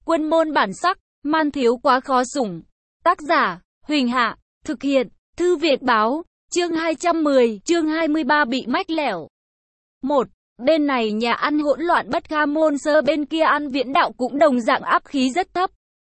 Quân môn bản sắc, man thiếu quá khó sủng. Tác giả, Huỳnh Hạ, thực hiện, Thư Việt Báo, chương 210, chương 23 bị mách lẻo. 1. Bên này nhà ăn hỗn loạn bất kham môn sơ, bên kia An Viễn Đạo cũng đồng dạng áp khí rất thấp.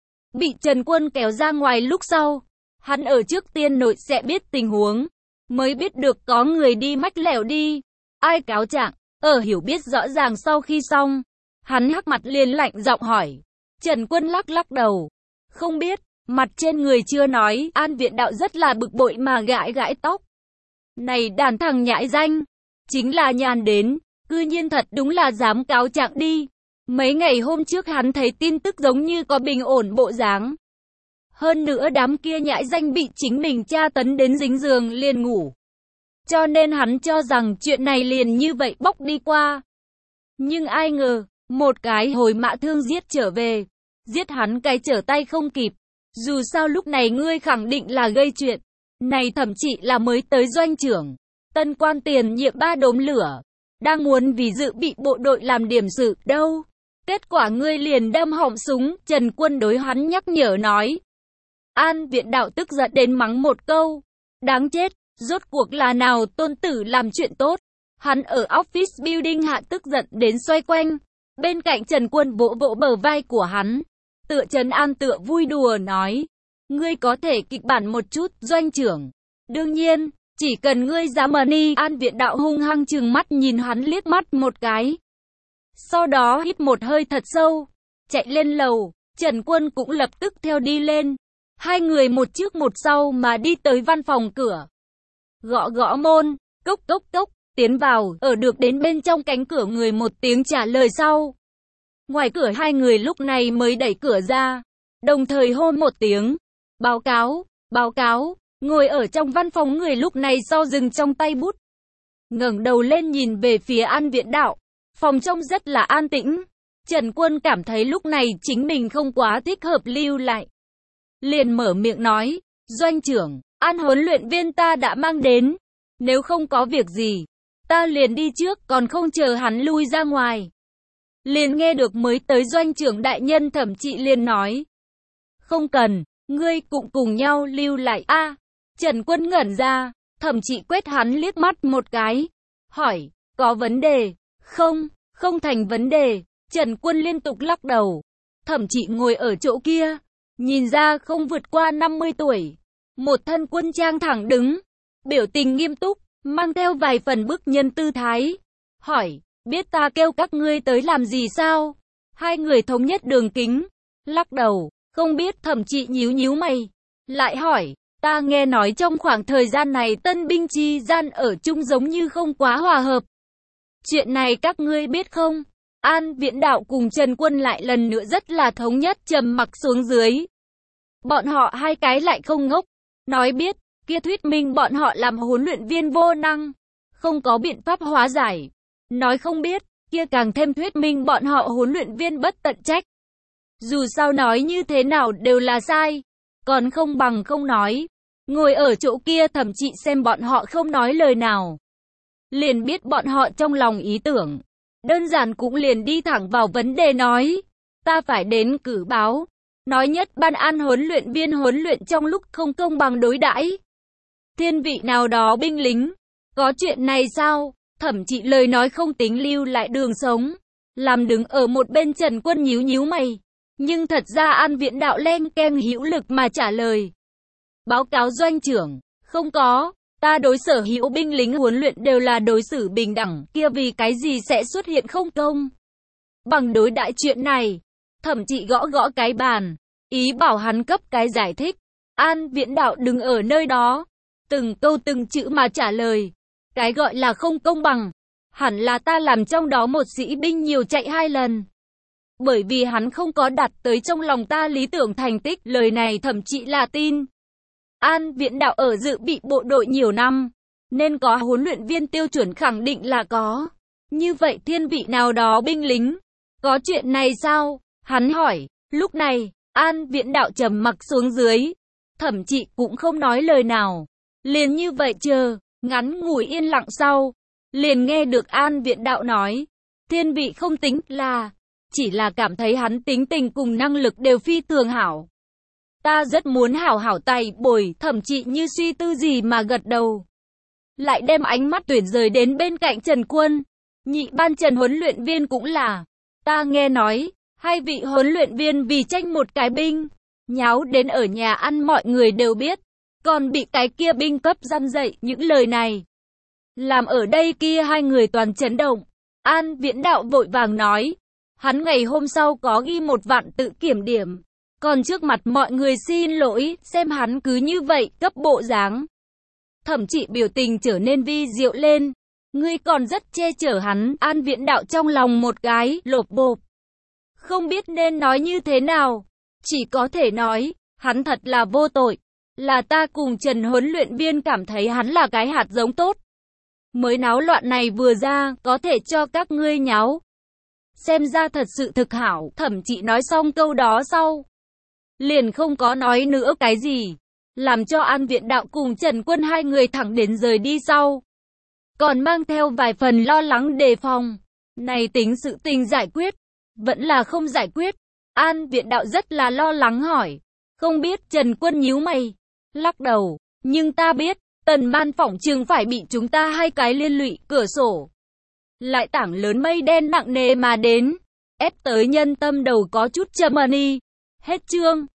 Bị Trần Quân kéo ra ngoài lúc sau, hắn ở trước tiên nội sẽ biết tình huống, mới biết được có người đi mách lẻo đi. Ai cáo trạng, ở hiểu biết rõ ràng sau khi xong, hắn hắc mặt liền lạnh giọng hỏi. Trần Quân lắc lắc đầu, không biết, mặt trên người chưa nói. An Viễn Đạo rất là bực bội mà gãi gãi tóc. Này đàn thằng nhãi danh, chính là nhàn đến, cư nhiên thật đúng là dám cáo trạng đi. Mấy ngày hôm trước hắn thấy tin tức giống như có bình ổn bộ dáng. Hơn nữa đám kia nhãi danh bị chính mình tra tấn đến dính giường liền ngủ. Cho nên hắn cho rằng chuyện này liền như vậy bóc đi qua. Nhưng ai ngờ, một cái hồi mã thương giết trở về. Giết hắn cái trở tay không kịp. Dù sao lúc này ngươi khẳng định là gây chuyện. Này thậm chí là mới tới doanh trưởng. Tân quan tiền nhiệm 3 đốm lửa. Đang muốn vì dự bị bộ đội làm điểm sự đâu. Kết quả ngươi liền đâm họng súng. Trần Quân đối hắn nhắc nhở nói. An Viễn Đạo tức giận đến mắng một câu. Đáng chết, rốt cuộc là nào tôn tử làm chuyện tốt. Hắn ở office building hạ tức giận đến xoay quanh. Bên cạnh Trần Quân vỗ vỗ bờ vai của hắn. Tựa trấn an tựa vui đùa nói. Ngươi có thể kịch bản một chút, doanh trưởng. Đương nhiên, chỉ cần ngươi dám ở ni. An Viễn Đạo hung hăng trừng mắt nhìn hắn liếc mắt một cái. Sau đó hít một hơi thật sâu. Chạy lên lầu, Trần Quân cũng lập tức theo đi lên. Hai người một trước một sau mà đi tới văn phòng cửa. Gõ gõ môn, cốc cốc cốc, tiến vào, ở được đến bên trong cánh cửa người một tiếng trả lời sau. Ngoài cửa hai người lúc này mới đẩy cửa ra, đồng thời hô một tiếng. Báo cáo, báo cáo, ngồi ở trong văn phòng người lúc này sau dừng trong tay bút. Ngẩng đầu lên nhìn về phía An Viễn Đạo, phòng trong rất là an tĩnh. Trần Quân cảm thấy lúc này chính mình không quá thích hợp lưu lại. Liền mở miệng nói, doanh trưởng, An huấn luyện viên ta đã mang đến. Nếu không có việc gì, ta liền đi trước, còn không chờ hắn lui ra ngoài. Liền nghe được mới tới doanh trưởng đại nhân Thẩm Trị liền nói. Không cần, ngươi cũng cùng nhau lưu lại. Trần Quân ngẩn ra, Thẩm Trị quét hắn liếc mắt một cái. Hỏi, có vấn đề? Không, không thành vấn đề. Trần Quân liên tục lắc đầu. Thẩm Trị ngồi ở chỗ kia. Nhìn ra không vượt qua 50 tuổi. Một thân quân trang thẳng đứng. Biểu tình nghiêm túc, mang theo vài phần bức nhân tư thái. Hỏi, biết ta kêu các ngươi tới làm gì sao? Hai người thống nhất đường kính. Lắc đầu, không biết. Thẩm Trị nhíu nhíu mày. Lại hỏi, ta nghe nói trong khoảng thời gian này tân binh chi gian ở chung giống như không quá hòa hợp. Chuyện này các ngươi biết không? An Viễn Đạo cùng Trần Quân lại lần nữa rất là thống nhất trầm mặc xuống dưới. Bọn họ hai cái lại không ngốc. Nói biết, kia thuyết minh bọn họ làm huấn luyện viên vô năng. Không có biện pháp hóa giải. Nói không biết, kia càng thêm thuyết minh bọn họ huấn luyện viên bất tận trách. Dù sao nói như thế nào đều là sai. Còn không bằng không nói. Ngồi ở chỗ kia Thẩm Trị xem bọn họ không nói lời nào. Liền biết bọn họ trong lòng ý tưởng. Đơn giản cũng liền đi thẳng vào vấn đề nói. Ta phải đến cử báo. Nói nhất ban an huấn luyện viên huấn luyện trong lúc không công bằng đối đãi. Thiên vị nào đó binh lính. Có chuyện này sao? Thẩm Trị lời nói không tính lưu lại đường sống. Làm đứng ở một bên Trần Quân nhíu nhíu mày. Nhưng thật ra An Viễn Đạo len ken hữu lực mà trả lời. Báo cáo doanh trưởng, không có. Ta đối sở hữu binh lính huấn luyện đều là đối xử bình đẳng, kia vì cái gì sẽ xuất hiện không công bằng đối đãi chuyện này. Thẩm Trị gõ gõ cái bàn, ý bảo hắn cấp cái giải thích. An Viễn Đạo đứng ở nơi đó, từng câu từng chữ mà trả lời. Cái gọi là không công bằng, hẳn là ta làm trong đó một sĩ binh nhiều chạy 2 lần. Bởi vì hắn không có đặt tới trong lòng ta lý tưởng thành tích, lời này Thẩm Trị là tin. An Viễn Đạo ở dự bị bộ đội nhiều năm, nên có huấn luyện viên tiêu chuẩn khẳng định là có. Như vậy thiên vị nào đó binh lính, có chuyện này sao? Hắn hỏi. Lúc này, An Viễn Đạo trầm mặc xuống dưới. Thẩm Trị cũng không nói lời nào. Liền như vậy chờ, ngắn ngủi yên lặng sau. Liền nghe được An Viễn Đạo nói. Thiên vị không tính là, chỉ là cảm thấy hắn tính tình cùng năng lực đều phi thường hảo. Ta rất muốn hảo hảo tay bồi, Thẩm Trị như suy tư gì mà gật đầu. Lại đem ánh mắt tuyển rời đến bên cạnh Trần Quân. Nhị ban Trần huấn luyện viên cũng là. Ta nghe nói, hai vị huấn luyện viên vì tranh một cái binh, nháo đến ở nhà ăn mọi người đều biết. Còn bị cái kia binh cấp răn dậy những lời này. Làm ở đây kia hai người toàn chấn động. An Viễn Đạo vội vàng nói. Hắn ngày hôm sau có ghi 1 vạn tự kiểm điểm. Còn trước mặt mọi người xin lỗi, xem hắn cứ như vậy, cấp bộ dáng. Thẩm Trị biểu tình trở nên vi diệu lên. Ngươi còn rất che chở hắn, An Viễn Đạo trong lòng một cái, lột bộp. Không biết nên nói như thế nào. Chỉ có thể nói, hắn thật là vô tội. Là ta cùng Trần huấn luyện viên cảm thấy hắn là cái hạt giống tốt. Mới náo loạn này vừa ra, có thể cho các ngươi nháo. Xem ra thật sự thực hảo, Thẩm Trị nói xong câu đó sau. Liền không có nói nữa cái gì. Làm cho An Viễn Đạo cùng Trần Quân hai người thẳng đến rời đi sau. Còn mang theo vài phần lo lắng đề phòng. Này tính sự tình giải quyết. Vẫn là không giải quyết. An Viễn Đạo rất là lo lắng hỏi. Không biết, Trần Quân nhíu mày. Lắc đầu. Nhưng ta biết, Tần Ban phỏng chừng phải bị chúng ta hai cái liên lụy, cửa sổ. Lại tảng lớn mây đen nặng nề mà đến. Ép tới nhân tâm đầu có chút trầm đi. Hết chương.